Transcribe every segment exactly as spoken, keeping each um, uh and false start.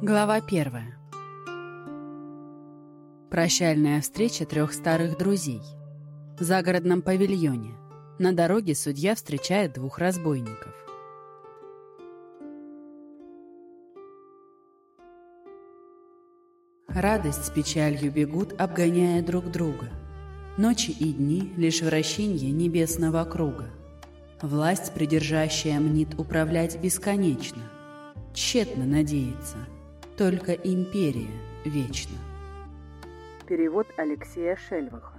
Глава первая. Прощальная встреча трех старых друзей. В загородном павильоне. На дороге судья встречает двух разбойников. Радость с печалью бегут, обгоняя друг друга. Ночи и дни — лишь вращенье небесного круга. Власть, придержащая, мнит управлять бесконечно. Тщетно надеяться. Только империя вечна. Перевод Алексея Шельваха.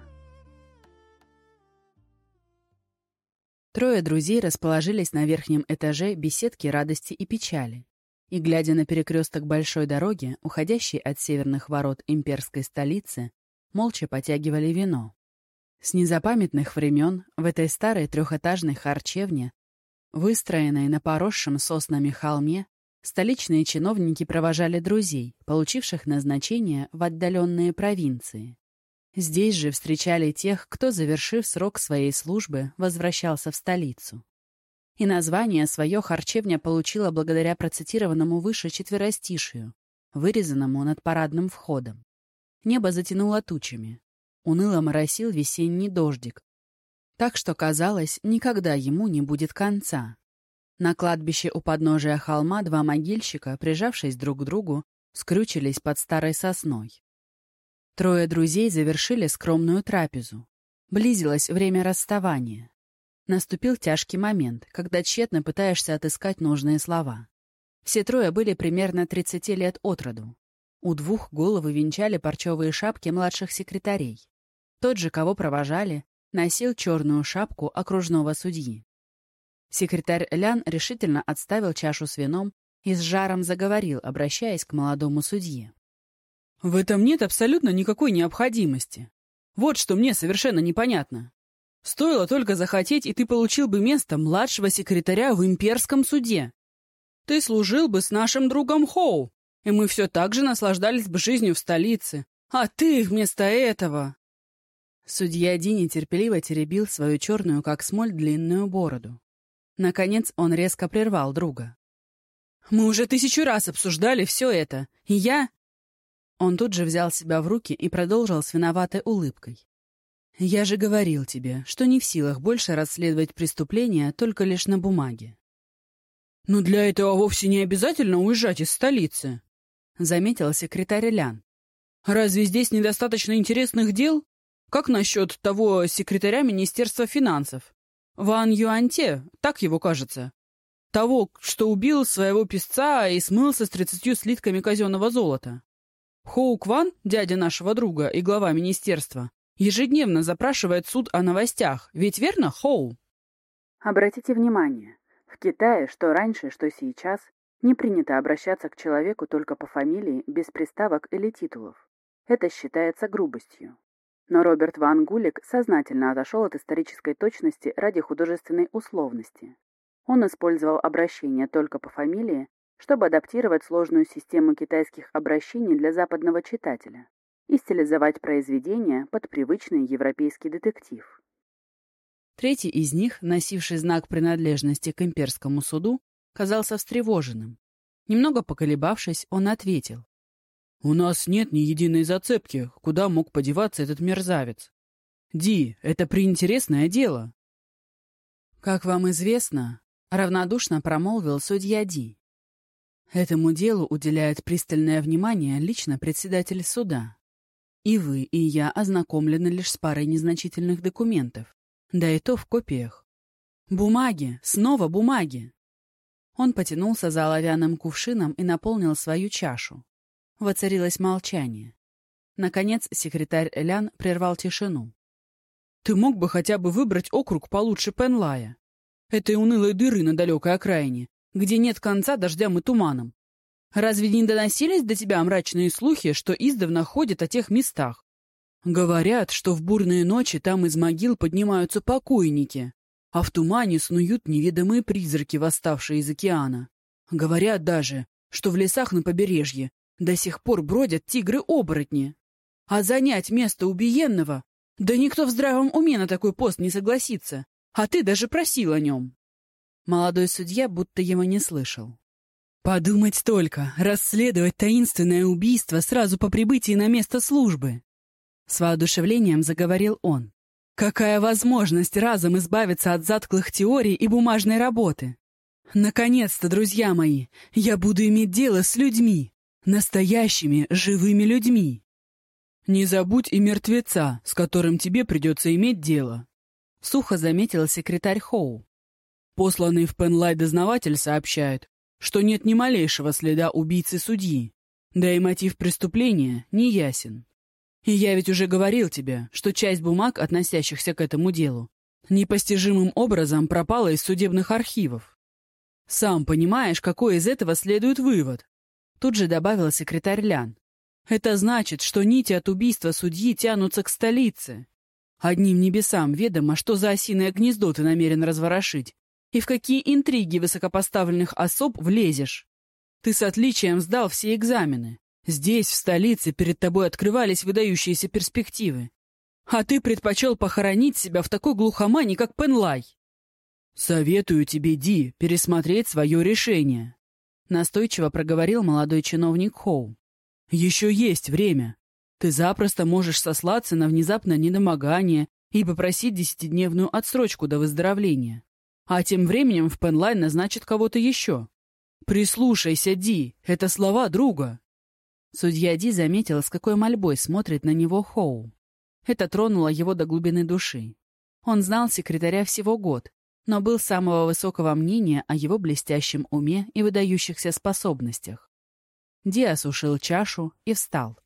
Трое друзей расположились на верхнем этаже беседки радости и печали, и, глядя на перекресток большой дороги, уходящей от северных ворот имперской столицы, молча потягивали вино. С незапамятных времен в этой старой трехэтажной харчевне, выстроенной на поросшем соснами холме, столичные чиновники провожали друзей, получивших назначение в отдаленные провинции. Здесь же встречали тех, кто, завершив срок своей службы, возвращался в столицу. И название свое харчевня получила благодаря процитированному выше четверостишию, вырезанному над парадным входом. Небо затянуло тучами. Уныло моросил весенний дождик. Так что, казалось, никогда ему не будет конца. На кладбище у подножия холма два могильщика, прижавшись друг к другу, скрючились под старой сосной. Трое друзей завершили скромную трапезу. Близилось время расставания. Наступил тяжкий момент, когда тщетно пытаешься отыскать нужные слова. Все трое были примерно тридцати лет от роду. У двух головы венчали парчевые шапки младших секретарей. Тот же, кого провожали, носил черную шапку окружного судьи. Секретарь Лян решительно отставил чашу с вином и с жаром заговорил, обращаясь к молодому судье. «В этом нет абсолютно никакой необходимости. Вот что мне совершенно непонятно. Стоило только захотеть, и ты получил бы место младшего секретаря в имперском суде. Ты служил бы с нашим другом Хоу, и мы все так же наслаждались бы жизнью в столице. А ты вместо этого...» Судья Ди нетерпеливо теребил свою черную, как смоль, длинную бороду. Наконец он резко прервал друга. «Мы уже тысячу раз обсуждали все это, и я...» Он тут же взял себя в руки и продолжил с виноватой улыбкой. «Я же говорил тебе, что не в силах больше расследовать преступления только лишь на бумаге». «Но для этого вовсе не обязательно уезжать из столицы», — заметил секретарь Лян. «Разве здесь недостаточно интересных дел? Как насчет того секретаря Министерства финансов? Ван Юаньте, так его кажется. Того, что убил своего писца и смылся с тридцатью слитками казенного золота. Хоу Кван, дядя нашего друга и глава министерства, ежедневно запрашивает суд о новостях. Ведь верно, Хоу?» Обратите внимание, в Китае, что раньше, что сейчас, не принято обращаться к человеку только по фамилии, без приставок или титулов. Это считается грубостью. Но Роберт Ван Гулик сознательно отошел от исторической точности ради художественной условности. Он использовал обращение только по фамилии, чтобы адаптировать сложную систему китайских обращений для западного читателя и стилизовать произведение под привычный европейский детектив. Третий из них, носивший знак принадлежности к имперскому суду, казался встревоженным. Немного поколебавшись, он ответил. «У нас нет ни единой зацепки, куда мог подеваться этот мерзавец. Ди, это приинтересное дело». «Как вам известно, — равнодушно промолвил судья Ди, — этому делу уделяет пристальное внимание лично председатель суда. И вы, и я ознакомлены лишь с парой незначительных документов, да и то в копиях. Бумаги, снова бумаги!» Он потянулся за оловянным кувшином и наполнил свою чашу. Воцарилось молчание. Наконец секретарь Лян прервал тишину. «Ты мог бы хотя бы выбрать округ получше Пенлая, этой унылой дыры на далекой окраине, где нет конца дождям и туманам. Разве не доносились до тебя мрачные слухи, что издавна ходят о тех местах? Говорят, что в бурные ночи там из могил поднимаются покойники, а в тумане снуют неведомые призраки, восставшие из океана. Говорят даже, что в лесах на побережье до сих пор бродят тигры-оборотни. А занять место убиенного? Да никто в здравом уме на такой пост не согласится. А ты даже просил о нем». Молодой судья будто его не слышал. Подумать только, расследовать таинственное убийство сразу по прибытии на место службы. С воодушевлением заговорил он. Какая возможность разом избавиться от затклых теорий и бумажной работы? Наконец-то, друзья мои, я буду иметь дело с людьми, настоящими, живыми людьми. Не забудь и мертвеца, с которым тебе придется иметь дело, сухо заметил секретарь Хоу. Посланный в Пенлай дознаватель сообщает, что нет ни малейшего следа убийцы судьи, да и мотив преступления не ясен. И я ведь уже говорил тебе, что часть бумаг, относящихся к этому делу, непостижимым образом пропала из судебных архивов. Сам понимаешь, какой из этого следует вывод? Тут же добавил секретарь Лян. Это значит, что нити от убийства судьи тянутся к столице. Одним небесам ведомо, что за осиное гнездо ты намерен разворошить, и в какие интриги высокопоставленных особ влезешь. Ты с отличием сдал все экзамены. Здесь, в столице, перед тобой открывались выдающиеся перспективы. А ты предпочел похоронить себя в такой глухомане, как Пенлай. Советую тебе, Ди, пересмотреть свое решение. Настойчиво проговорил молодой чиновник Хоу. Еще есть время. Ты запросто можешь сослаться на внезапное недомогание и попросить десятидневную отсрочку до выздоровления. А тем временем в Пенлай назначат кого-то еще. Прислушайся, Ди, это слова друга. Судья Ди заметил, с какой мольбой смотрит на него Хоу. Это тронуло его до глубины души. Он знал секретаря всего год, но был самого высокого мнения о его блестящем уме и выдающихся способностях. Ди осушил чашу и встал.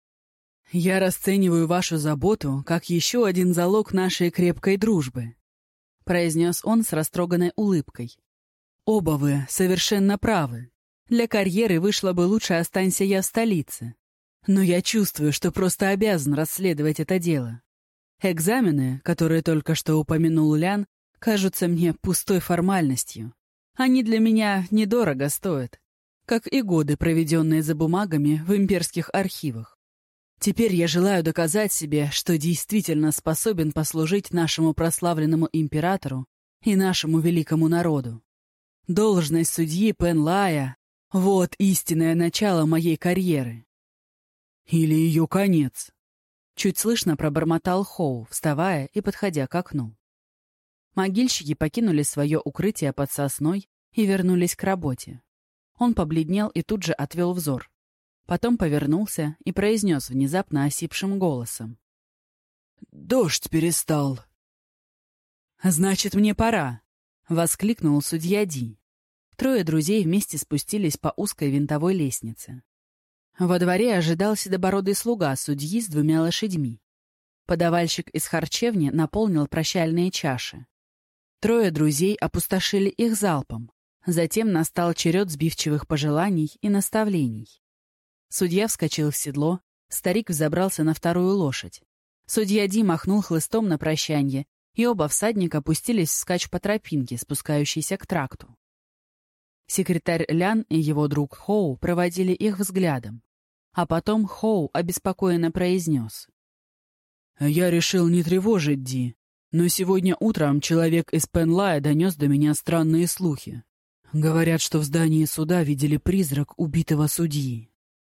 «Я расцениваю вашу заботу как еще один залог нашей крепкой дружбы», произнес он с растроганной улыбкой. «Оба вы совершенно правы. Для карьеры вышло бы лучше, останься я в столице. Но я чувствую, что просто обязан расследовать это дело. Экзамены, которые только что упомянул Лян, кажутся мне пустой формальностью. Они для меня недорого стоят, как и годы, проведенные за бумагами в имперских архивах. Теперь я желаю доказать себе, что действительно способен послужить нашему прославленному императору и нашему великому народу. Должность судьи Пенлая — вот истинное начало моей карьеры. Или ее конец. Чуть слышно пробормотал Хоу, вставая и подходя к окну. Могильщики покинули свое укрытие под сосной и вернулись к работе. Он побледнел и тут же отвел взор. Потом повернулся и произнес внезапно осипшим голосом. «Дождь перестал». «Значит, мне пора», — воскликнул судья Ди. Трое друзей вместе спустились по узкой винтовой лестнице. Во дворе ожидал седобородый слуга судьи с двумя лошадьми. Подавальщик из харчевни наполнил прощальные чаши. Трое друзей опустошили их залпом. Затем настал черед сбивчивых пожеланий и наставлений. Судья вскочил в седло, старик взобрался на вторую лошадь. Судья Ди махнул хлыстом на прощанье, и оба всадника пустились вскачь по тропинке, спускающейся к тракту. Секретарь Лян и его друг Хоу проводили их взглядом. А потом Хоу обеспокоенно произнес. «Я решил не тревожить Ди, но сегодня утром человек из Пенлая донес до меня странные слухи. Говорят, что в здании суда видели призрак убитого судьи».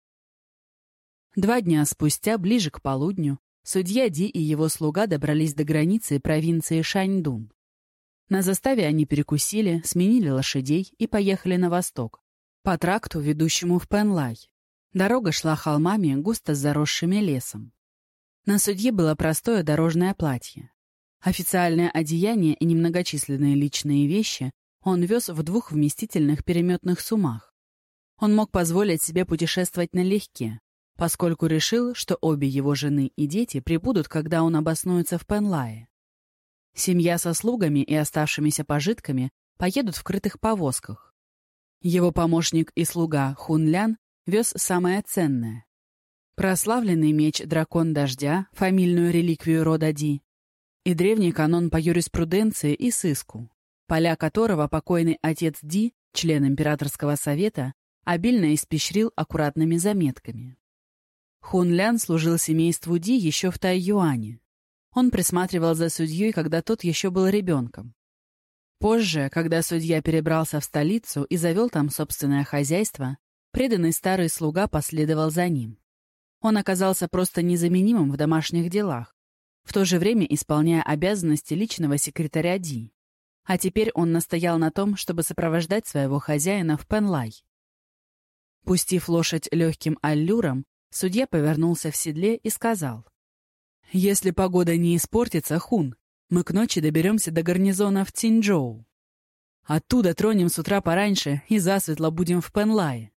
Два дня спустя, ближе к полудню, судья Ди и его слуга добрались до границы провинции Шаньдун. На заставе они перекусили, сменили лошадей и поехали на восток, по тракту, ведущему в Пенлай. Дорога шла холмами, густо заросшими лесом. На судье было простое дорожное платье. Официальное одеяние и немногочисленные личные вещи он вез в двух вместительных переметных сумах. Он мог позволить себе путешествовать налегке, поскольку решил, что обе его жены и дети прибудут, когда он обоснуется в Пенлае. Семья со слугами и оставшимися пожитками поедут в крытых повозках. Его помощник и слуга Хун Лян вез самое ценное. Прославленный меч «Дракон дождя», фамильную реликвию рода Ди, и древний канон по юриспруденции и сыску, поля которого покойный отец Ди, член императорского совета, обильно испещрил аккуратными заметками. Хун Лян служил семейству Ди еще в Тайюане. Он присматривал за судьей, когда тот еще был ребенком. Позже, когда судья перебрался в столицу и завел там собственное хозяйство, преданный старый слуга последовал за ним. Он оказался просто незаменимым в домашних делах, в то же время исполняя обязанности личного секретаря Ди. А теперь он настоял на том, чтобы сопровождать своего хозяина в Пенлай. Пустив лошадь легким аллюром, судья повернулся в седле и сказал: «Если погода не испортится, Хун, мы к ночи доберемся до гарнизона в Цинчжоу. Оттуда тронем с утра пораньше и засветло будем в Пенлае».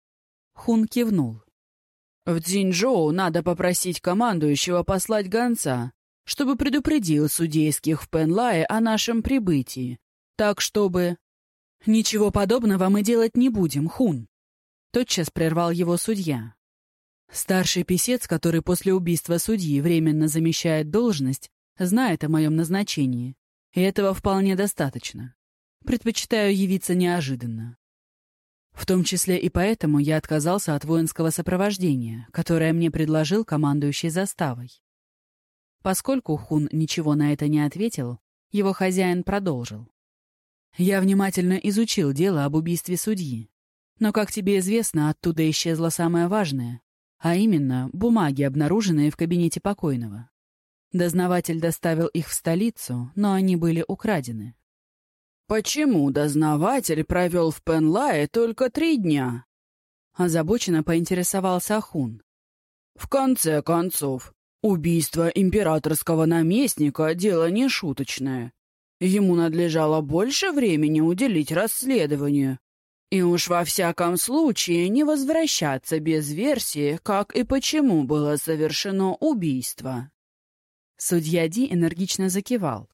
Хун кивнул. «В Цзиньчжоу надо попросить командующего послать гонца, чтобы предупредил судейских в Пенлае о нашем прибытии, так чтобы...» «Ничего подобного мы делать не будем, Хун», — тотчас прервал его судья. «Старший писец, который после убийства судьи временно замещает должность, знает о моем назначении, и этого вполне достаточно. Предпочитаю явиться неожиданно. В том числе и поэтому я отказался от воинского сопровождения, которое мне предложил командующий заставой». Поскольку Хун ничего на это не ответил, его хозяин продолжил. «Я внимательно изучил дело об убийстве судьи, но, как тебе известно, оттуда исчезло самое важное, а именно бумаги, обнаруженные в кабинете покойного. Дознаватель доставил их в столицу, но они были украдены». «Почему дознаватель провел в Пенлае только три дня?» — озабоченно поинтересовался Хун. «В конце концов, убийство императорского наместника — дело не шуточное. Ему надлежало больше времени уделить расследованию. И уж во всяком случае не возвращаться без версии, как и почему было совершено убийство». Судья Ди энергично закивал.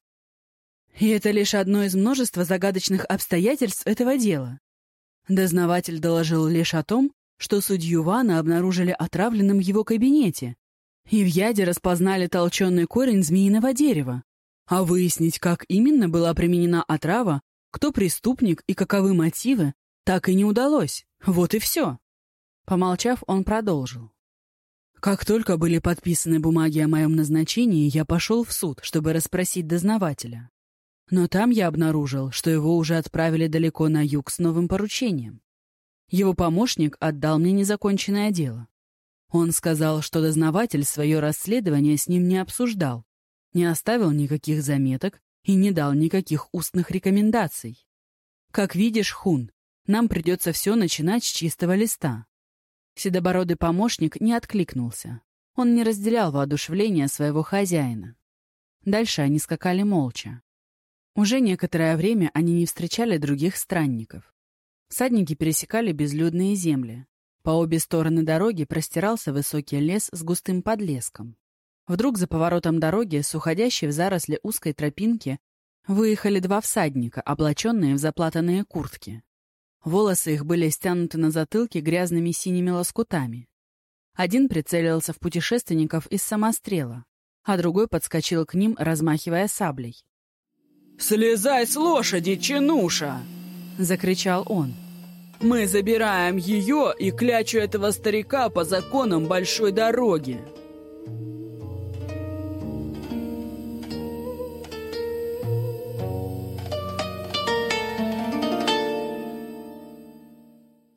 «И это лишь одно из множества загадочных обстоятельств этого дела. Дознаватель доложил лишь о том, что судью Вана обнаружили отравленным в его кабинете, и в яде распознали толченый корень змеиного дерева. А выяснить, как именно была применена отрава, кто преступник и каковы мотивы, так и не удалось. Вот и все». Помолчав, он продолжил. «Как только были подписаны бумаги о моем назначении, я пошел в суд, чтобы расспросить дознавателя. Но там я обнаружил, что его уже отправили далеко на юг с новым поручением. Его помощник отдал мне незаконченное дело. Он сказал, что дознаватель свое расследование с ним не обсуждал, не оставил никаких заметок и не дал никаких устных рекомендаций. Как видишь, Хун, нам придется все начинать с чистого листа». Седобородый помощник не откликнулся. Он не разделял воодушевления своего хозяина. Дальше они скакали молча. Уже некоторое время они не встречали других странников. Всадники пересекали безлюдные земли. По обе стороны дороги простирался высокий лес с густым подлеском. Вдруг за поворотом дороги, с уходящей в заросли узкой тропинки, выехали два всадника, облаченные в заплатанные куртки. Волосы их были стянуты на затылке грязными синими лоскутами. Один прицелился в путешественников из самострела, а другой подскочил к ним, размахивая саблей. «Слезай с лошади, чинуша!» — закричал он. «Мы забираем ее и клячу этого старика по законам большой дороги!»